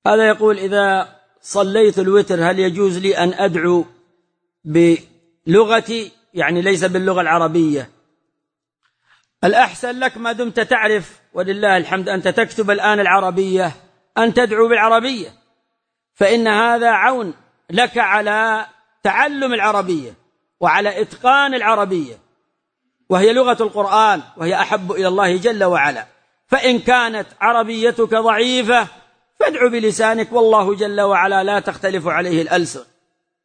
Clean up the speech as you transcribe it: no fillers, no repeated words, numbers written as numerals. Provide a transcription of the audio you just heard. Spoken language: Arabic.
هذا يقول: إذا صليت الوتر هل يجوز لي أن أدعو بلغتي، يعني ليس باللغة العربية؟ الأحسن لك ما دمت تعرف ولله الحمد أنت تكتب الآن العربية أن تدعو بالعربية، فإن هذا عون لك على تعلم العربية وعلى إتقان العربية، وهي لغة القرآن وهي أحب إلى الله جل وعلا. فإن كانت عربيتك ضعيفة فادع بلسانك، والله جل وعلا لا تختلف عليه الألسن.